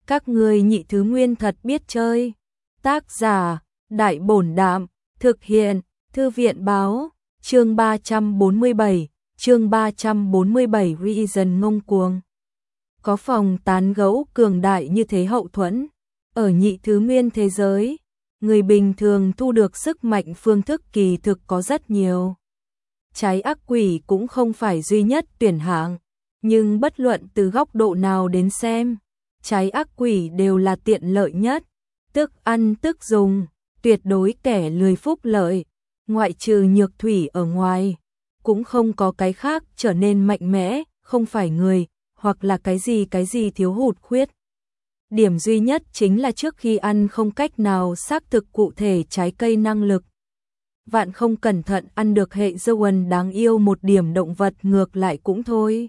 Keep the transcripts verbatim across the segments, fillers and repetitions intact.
Các ngươi nhị thứ nguyên thật biết chơi. Tác giả, Đại Bổn Đạm, thực hiện, Thư viện Báo, chương ba trăm bốn mươi bảy, chương ba trăm bốn mươi bảy Reason ngông cuồng. Có phòng tán gẫu cường đại như thế hậu thuẫn, ở nhị thứ nguyên thế giới, người bình thường thu được sức mạnh phương thức kỳ thực có rất nhiều. Trái ác quỷ cũng không phải duy nhất tuyển hạng, nhưng bất luận từ góc độ nào đến xem, trái ác quỷ đều là tiện lợi nhất, tức ăn tức dùng, tuyệt đối kẻ lười phúc lợi, ngoại trừ nhược thủy ở ngoài, cũng không có cái khác trở nên mạnh mẽ, không phải người, hoặc là cái gì cái gì thiếu hụt khuyết. Điểm duy nhất chính là trước khi ăn không cách nào xác thực cụ thể trái cây năng lực. Vạn không cẩn thận ăn được hệ Zoan đáng yêu một điểm động vật ngược lại cũng thôi.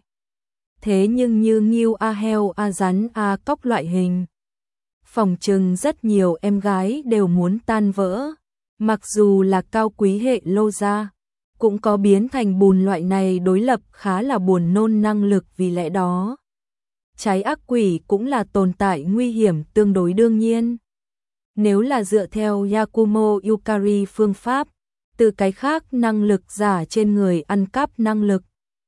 Thế nhưng như ngưu a heo a rắn a cóc loại hình, phòng trừng rất nhiều em gái đều muốn tan vỡ. Mặc dù là cao quý hệ lô gia, cũng có biến thành bùn loại này đối lập khá là buồn nôn năng lực, vì lẽ đó trái ác quỷ cũng là tồn tại nguy hiểm tương đối đương nhiên. Nếu là dựa theo Yakumo Yukari phương pháp, từ cái khác năng lực giả trên người ăn cắp năng lực,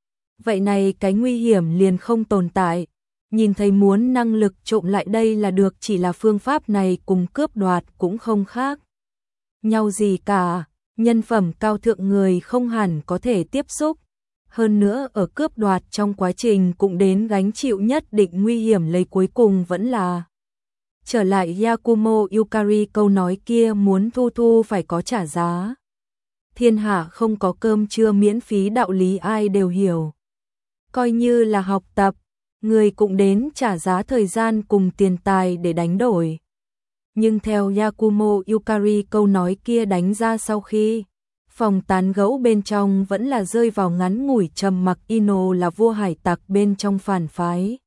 vậy này cái nguy hiểm liền không tồn tại. Nhìn thấy muốn năng lực trộm lại đây là được, chỉ là phương pháp này cùng cướp đoạt cũng không khác nhau gì cả. Nhân phẩm cao thượng người không hẳn có thể tiếp xúc. Hơn nữa ở cướp đoạt trong quá trình cũng đến gánh chịu nhất định nguy hiểm, lấy cuối cùng vẫn là trở lại Yakumo Yukari câu nói kia, muốn thu thu phải có trả giá. Thiên hạ không có cơm trưa miễn phí, đạo lý ai đều hiểu. Coi như là học tập, người cũng đến trả giá thời gian cùng tiền tài để đánh đổi. Nhưng theo Yakumo Yukari câu nói kia đánh ra sau khi phòng tán gẫu bên trong vẫn là rơi vào ngắn ngủi trầm mặc. Ino là vua hải tặc bên trong phản phái,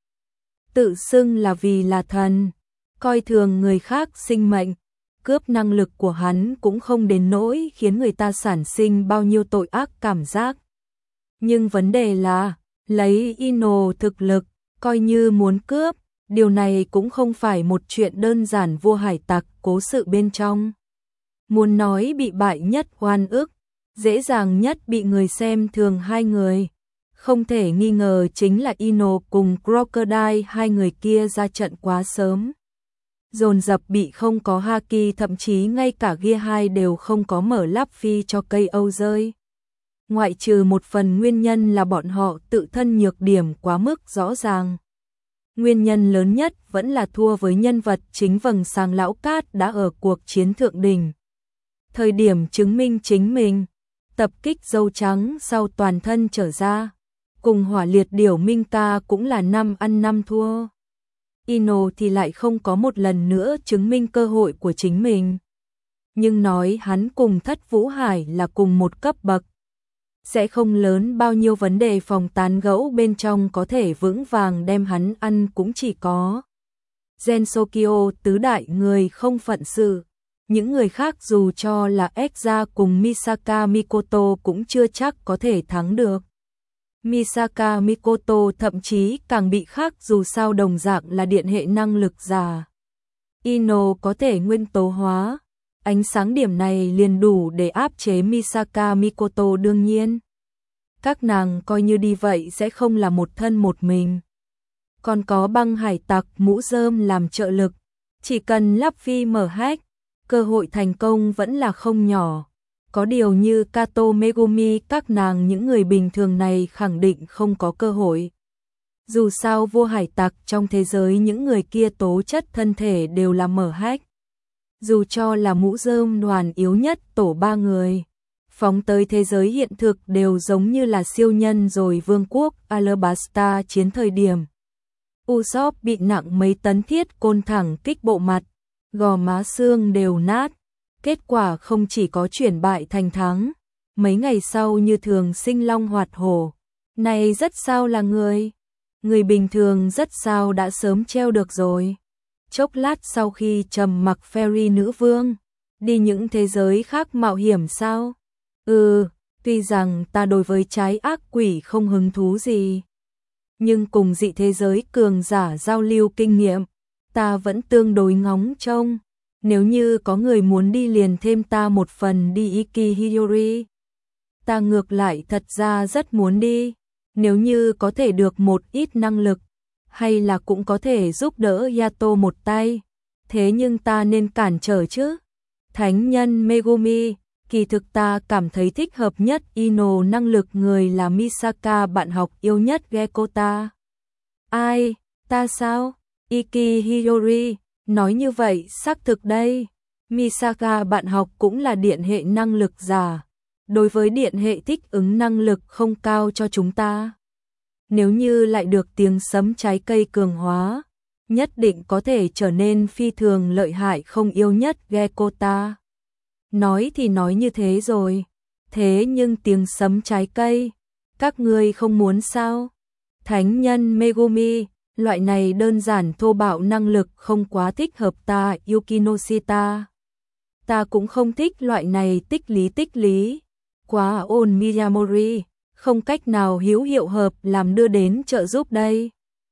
tự xưng là vì là thần, coi thường người khác sinh mệnh, cướp năng lực của hắn cũng không đến nỗi khiến người ta sản sinh bao nhiêu tội ác cảm giác. Nhưng vấn đề là, lấy Ino thực lực, coi như muốn cướp, điều này cũng không phải một chuyện đơn giản. Vua hải tặc cố sự bên trong, muốn nói bị bại nhất oan ức, dễ dàng nhất bị người xem thường hai người, không thể nghi ngờ chính là Ino cùng Crocodile. Hai người kia ra trận quá sớm, dồn dập bị không có haki, thậm chí ngay cả Gear hai đều không có mở lắp phi cho cây Âu rơi. Ngoại trừ một phần nguyên nhân là bọn họ tự thân nhược điểm quá mức rõ ràng. Nguyên nhân lớn nhất vẫn là thua với nhân vật chính vầng sáng lão cát đã ở cuộc chiến thượng đỉnh. Thời điểm chứng minh chính mình, tập kích dâu trắng sau toàn thân trở ra, cùng hỏa liệt điểu Minka cũng là năm ăn năm thua. Ino thì lại không có một lần nữa chứng minh cơ hội của chính mình. Nhưng nói hắn cùng Thất Vũ Hải là cùng một cấp bậc, sẽ không lớn bao nhiêu vấn đề. Phòng tán gẫu bên trong có thể vững vàng đem hắn ăn cũng chỉ có Gensokyo tứ đại người không phận sự. Những người khác dù cho là Ekza cùng Misaka Mikoto cũng chưa chắc có thể thắng được. Misaka Mikoto thậm chí càng bị khác, dù sao đồng dạng là điện hệ năng lực giả. Ino có thể nguyên tố hóa ánh sáng, điểm này liền đủ để áp chế Misaka Mikoto. Đương nhiên, các nàng coi như đi vậy sẽ không là một thân một mình. Còn có băng hải tặc mũ rơm làm trợ lực, chỉ cần lắp phi mở hack, cơ hội thành công vẫn là không nhỏ. Có điều như Kato Megumi, các nàng những người bình thường này khẳng định không có cơ hội. Dù sao vua hải tặc trong thế giới những người kia tố chất thân thể đều là mở hack. Dù cho là mũ rơm đoàn yếu nhất tổ ba người, phóng tới thế giới hiện thực đều giống như là siêu nhân rồi. Vương quốc Alabasta chiến thời điểm, Usopp bị nặng mấy tấn thiết côn thẳng kích bộ mặt, gò má xương đều nát. Kết quả không chỉ có chuyển bại thành thắng, mấy ngày sau như thường sinh long hoạt hổ. Này rất sao là người, người bình thường rất sao đã sớm treo được rồi. Chốc lát sau khi trầm mặc, Fairy nữ vương, đi những thế giới khác mạo hiểm sao? Ừ, tuy rằng ta đối với trái ác quỷ không hứng thú gì, nhưng cùng dị thế giới cường giả giao lưu kinh nghiệm, ta vẫn tương đối ngóng trông. Nếu như có người muốn đi liền thêm ta một phần đi Iki Hiyori. Ta ngược lại thật ra rất muốn đi. Nếu như có thể được một ít năng lực, hay là cũng có thể giúp đỡ Yato một tay. Thế nhưng ta nên cản trở chứ. Thánh nhân Megumi, kỳ thực ta cảm thấy thích hợp nhất Ino năng lực người là Misaka bạn học yêu nhất Gekota. Ai, ta sao? Iki Hiyori, nói như vậy xác thực đây. Misaka bạn học cũng là điện hệ năng lực giả. Đối với điện hệ thích ứng năng lực không cao cho chúng ta. Nếu như lại được tiếng sấm trái cây cường hóa, nhất định có thể trở nên phi thường lợi hại không yêu nhất Gekota. Nói thì nói như thế rồi, thế nhưng tiếng sấm trái cây, các ngươi không muốn sao? Thánh nhân Megumi, loại này đơn giản thô bạo năng lực không quá thích hợp ta Yukinoshita. Ta cũng không thích loại này tích lý tích lý, quá ôn Miyamori, không cách nào hữu hiệu hợp làm đưa đến trợ giúp đây.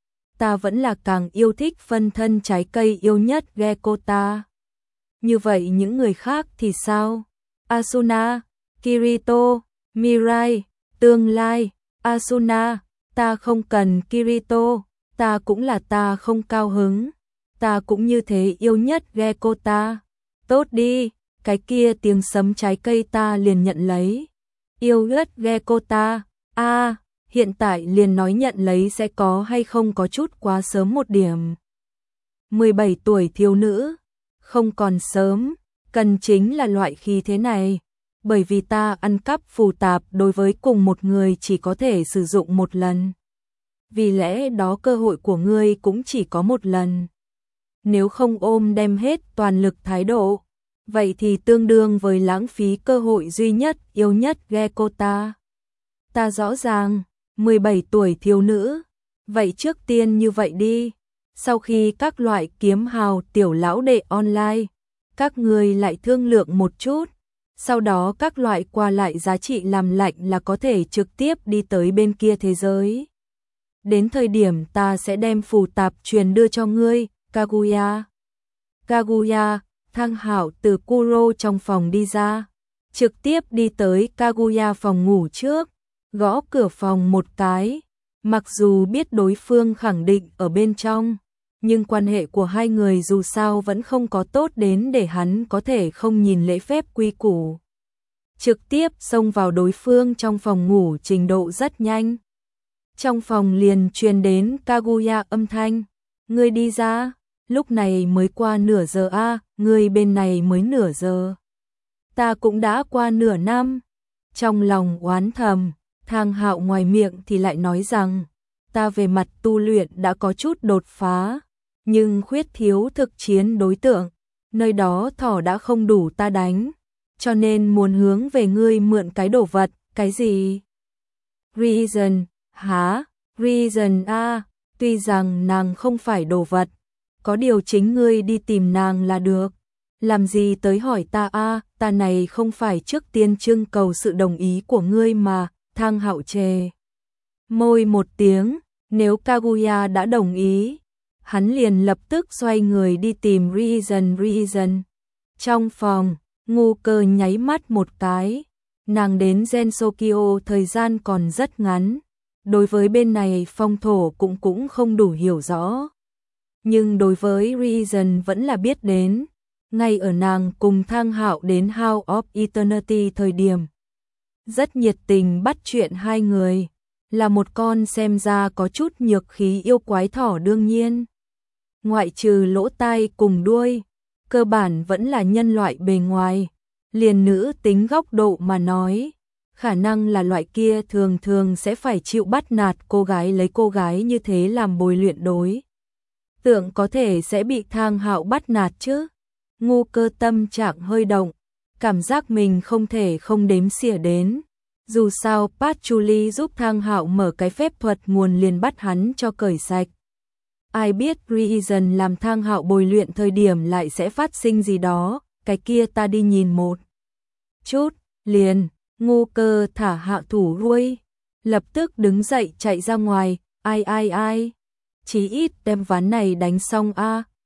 Ta vẫn là càng yêu thích phân thân trái cây yêu nhất Gekota. Như vậy những người khác thì sao? Asuna, Kirito, Mirai, tương lai, Asuna, ta không cần Kirito, ta cũng là ta không cao hứng. Ta cũng như thế yêu nhất Gekota. Tốt đi, cái kia tiếng sấm trái cây ta liền nhận lấy. Yêu nhất Gekota, a à, hiện tại liền nói nhận lấy sẽ có hay không có chút quá sớm một điểm. mười bảy tuổi thiếu nữ, không còn sớm, cần chính là loại khí thế này. Bởi vì ta ăn cắp phù tạp đối với cùng một người chỉ có thể sử dụng một lần. Vì lẽ đó cơ hội của ngươi cũng chỉ có một lần. Nếu không ôm đem hết toàn lực thái độ, vậy thì tương đương với lãng phí cơ hội duy nhất yêu nhất Gekota. Ta rõ ràng, mười bảy tuổi thiếu nữ, vậy trước tiên như vậy đi. Sau khi các loại kiếm hào tiểu lão đệ online, các người lại thương lượng một chút. Sau đó các loại qua lại giá trị làm lạnh là có thể trực tiếp đi tới bên kia thế giới. Đến thời điểm ta sẽ đem phù tạp truyền đưa cho ngươi, Kaguya. Kaguya, Thang Hạo từ Kuro trong phòng đi ra, trực tiếp đi tới Kaguya phòng ngủ trước, gõ cửa phòng một cái. Mặc dù biết đối phương khẳng định ở bên trong, nhưng quan hệ của hai người dù sao vẫn không có tốt đến để hắn có thể không nhìn lễ phép quy củ. Trực tiếp xông vào đối phương trong phòng ngủ trình độ rất nhanh. Trong phòng liền truyền đến Kaguya âm thanh, ngươi đi ra, lúc này mới qua nửa giờ a, à, ngươi bên này mới nửa giờ. Ta cũng đã qua nửa năm. Trong lòng oán thầm, Thang Hạo ngoài miệng thì lại nói rằng, ta về mặt tu luyện đã có chút đột phá, nhưng khuyết thiếu thực chiến đối tượng, nơi đó thỏ đã không đủ ta đánh, cho nên muốn hướng về ngươi mượn cái đồ vật, cái gì? Reason, hả? Reason a, tuy rằng nàng không phải đồ vật, có điều chính ngươi đi tìm nàng là được. Làm gì tới hỏi ta a, ta này không phải trước tiên trưng cầu sự đồng ý của ngươi mà. Thang Hạo chề môi một tiếng, nếu Kaguya đã đồng ý, hắn liền lập tức xoay người đi tìm Reason Reason. Trong phòng, Ngu Cơ nháy mắt một cái, nàng đến Gensokyo thời gian còn rất ngắn, đối với bên này phong thổ cũng cũng không đủ hiểu rõ. Nhưng đối với Reason vẫn là biết đến, ngay ở nàng cùng Thang Hạo đến House of Eternity thời điểm. Rất nhiệt tình bắt chuyện hai người, là một con xem ra có chút nhược khí yêu quái thỏ đương nhiên. Ngoại trừ lỗ tai cùng đuôi, cơ bản vẫn là nhân loại bề ngoài, liền nữ tính góc độ mà nói, khả năng là loại kia thường thường sẽ phải chịu bắt nạt cô gái lấy cô gái như thế làm bồi luyện đối. Tượng có thể sẽ bị Thang Hạo bắt nạt chứ. Ngu Cơ tâm trạng hơi động, cảm giác mình không thể không đếm xỉa đến. Dù sao Patchouli giúp Thang Hạo mở cái phép thuật nguồn liền bắt hắn cho cởi sạch. Ai biết Reason làm Thang Hạo bồi luyện thời điểm lại sẽ phát sinh gì đó, cái kia ta đi nhìn một chút, liền, Ngu Cơ thả hạ thủ ruôi, lập tức đứng dậy chạy ra ngoài, ai ai ai, chí ít đem ván này đánh xong a,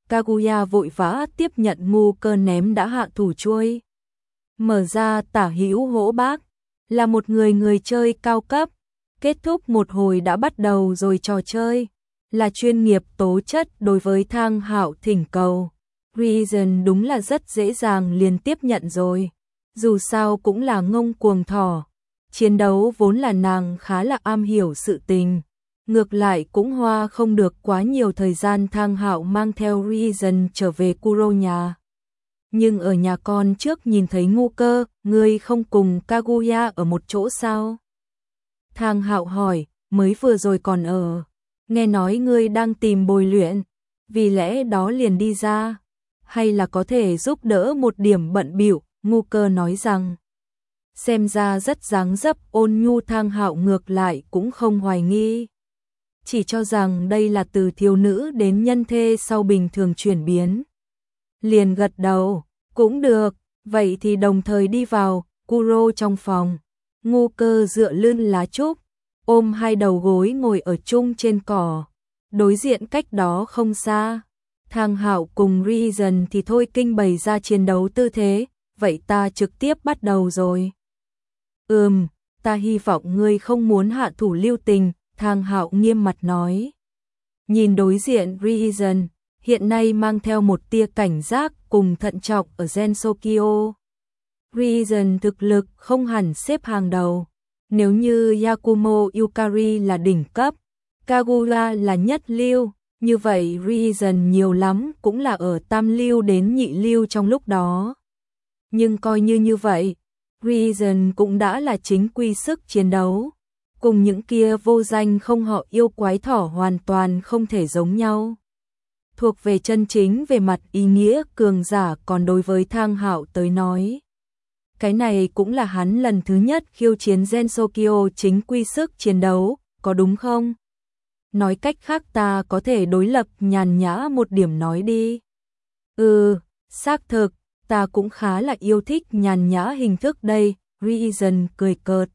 Kaguya vội vã tiếp nhận ngu cơ ném đã hạ thủ chuôi. Mở ra tả hữu hỗ bác, là một người người chơi cao cấp. Kết thúc một hồi đã bắt đầu rồi trò chơi, là chuyên nghiệp tố chất đối với Thang Hạo thỉnh cầu. Reason đúng là rất dễ dàng liền tiếp nhận rồi. Dù sao cũng là ngông cuồng thỏ. Chiến đấu vốn là nàng khá là am hiểu sự tình. Ngược lại cũng hoa không được quá nhiều thời gian Thang Hạo mang theo Reason trở về Kuro nhà. Nhưng ở nhà con trước nhìn thấy ngu cơ, ngươi không cùng Kaguya ở một chỗ sao? Thang Hạo hỏi, mới vừa rồi còn ở. Nghe nói ngươi đang tìm bồi luyện, vì lẽ đó liền đi ra. Hay là có thể giúp đỡ một điểm bận bịu, ngu cơ nói rằng. Xem ra rất dáng dấp ôn nhu. Thang Hạo ngược lại cũng không hoài nghi. Chỉ cho rằng đây là từ thiếu nữ đến nhân thê sau bình thường chuyển biến. Liền gật đầu, cũng được, vậy thì đồng thời đi vào. Kuro trong phòng, ngu cơ dựa lưng lá trúc, ôm hai đầu gối ngồi ở chung trên cỏ. Đối diện cách đó không xa, Thang Hạo cùng Reason thì thôi kinh bày ra chiến đấu tư thế. Vậy ta trực tiếp bắt đầu rồi. Ừm, ta hy vọng ngươi không muốn hạ thủ lưu tình, Thang Hạo nghiêm mặt nói. Nhìn đối diện Reason, hiện nay mang theo một tia cảnh giác cùng thận trọng ở Gensokyo. Reason thực lực không hẳn xếp hàng đầu. Nếu như Yakumo Yukari là đỉnh cấp, Kaguya là nhất lưu, như vậy Reason nhiều lắm cũng là ở tam lưu đến nhị lưu trong lúc đó. Nhưng coi như như vậy, Reason cũng đã là chính quy sức chiến đấu. Cùng những kia vô danh không họ yêu quái thỏ hoàn toàn không thể giống nhau. Thuộc về chân chính về mặt ý nghĩa cường giả. Còn đối với Thang Hạo tới nói, cái này cũng là hắn lần thứ nhất khiêu chiến Gensokyo chính quy sức chiến đấu, có đúng không? Nói cách khác ta có thể đối lập nhàn nhã một điểm nói đi. Ừ, xác thực, ta cũng khá là yêu thích nhàn nhã hình thức đây, Reason cười cợt.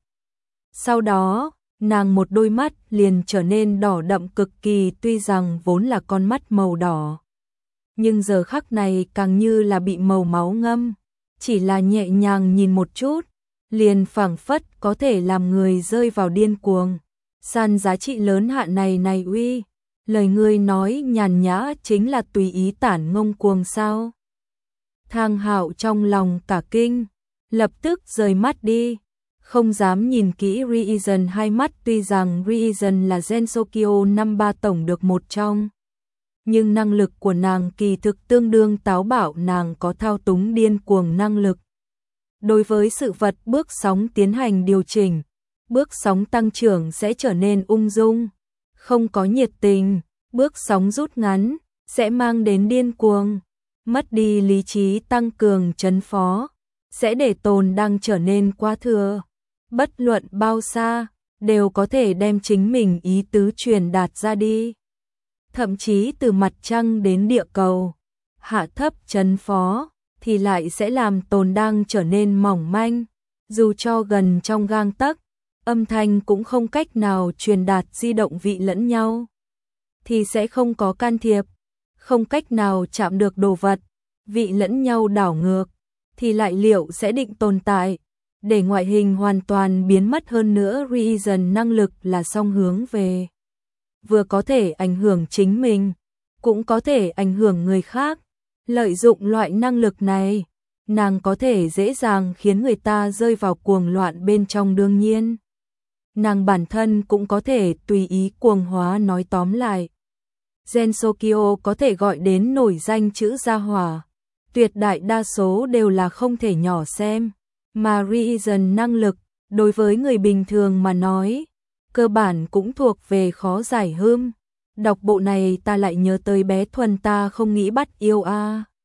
Sau đó, nàng một đôi mắt liền trở nên đỏ đậm cực kỳ, tuy rằng vốn là con mắt màu đỏ. Nhưng giờ khắc này càng như là bị màu máu ngâm, chỉ là nhẹ nhàng nhìn một chút, liền phảng phất có thể làm người rơi vào điên cuồng. San giá trị lớn hạ này này uy, lời ngươi nói nhàn nhã chính là tùy ý tản ngông cuồng sao? Thang Hạo trong lòng cả kinh, lập tức rời mắt đi, không dám nhìn kỹ Reason hai mắt. Tuy rằng Reason là Gensokyo năm ba tổng được một trong, nhưng năng lực của nàng kỳ thực tương đương táo bạo, nàng có thao túng điên cuồng năng lực. Đối với sự vật bước sóng tiến hành điều chỉnh, bước sóng tăng trưởng sẽ trở nên ung dung, không có nhiệt tình, bước sóng rút ngắn sẽ mang đến điên cuồng, mất đi lý trí tăng cường trấn phó, sẽ để tồn đang trở nên quá thừa. Bất luận bao xa, đều có thể đem chính mình ý tứ truyền đạt ra đi. Thậm chí từ mặt trăng đến địa cầu, hạ thấp trấn phó, thì lại sẽ làm tồn đang trở nên mỏng manh. Dù cho gần trong gang tấc, âm thanh cũng không cách nào truyền đạt di động vị lẫn nhau, thì sẽ không có can thiệp, không cách nào chạm được đồ vật, vị lẫn nhau đảo ngược, thì lại liệu sẽ định tồn tại, để ngoại hình hoàn toàn biến mất. Hơn nữa Reason năng lực là song hướng về, vừa có thể ảnh hưởng chính mình, cũng có thể ảnh hưởng người khác. Lợi dụng loại năng lực này, nàng có thể dễ dàng khiến người ta rơi vào cuồng loạn bên trong. Đương nhiên, nàng bản thân cũng có thể tùy ý cuồng hóa. Nói tóm lại, Gensokyo có thể gọi đến nổi danh chữ gia hỏa, tuyệt đại đa số đều là không thể nhỏ xem, mà Reason năng lực, đối với người bình thường mà nói, cơ bản cũng thuộc về khó giải hưm. Đọc bộ này ta lại nhớ tới bé Thuần ta không nghĩ bắt yêu a.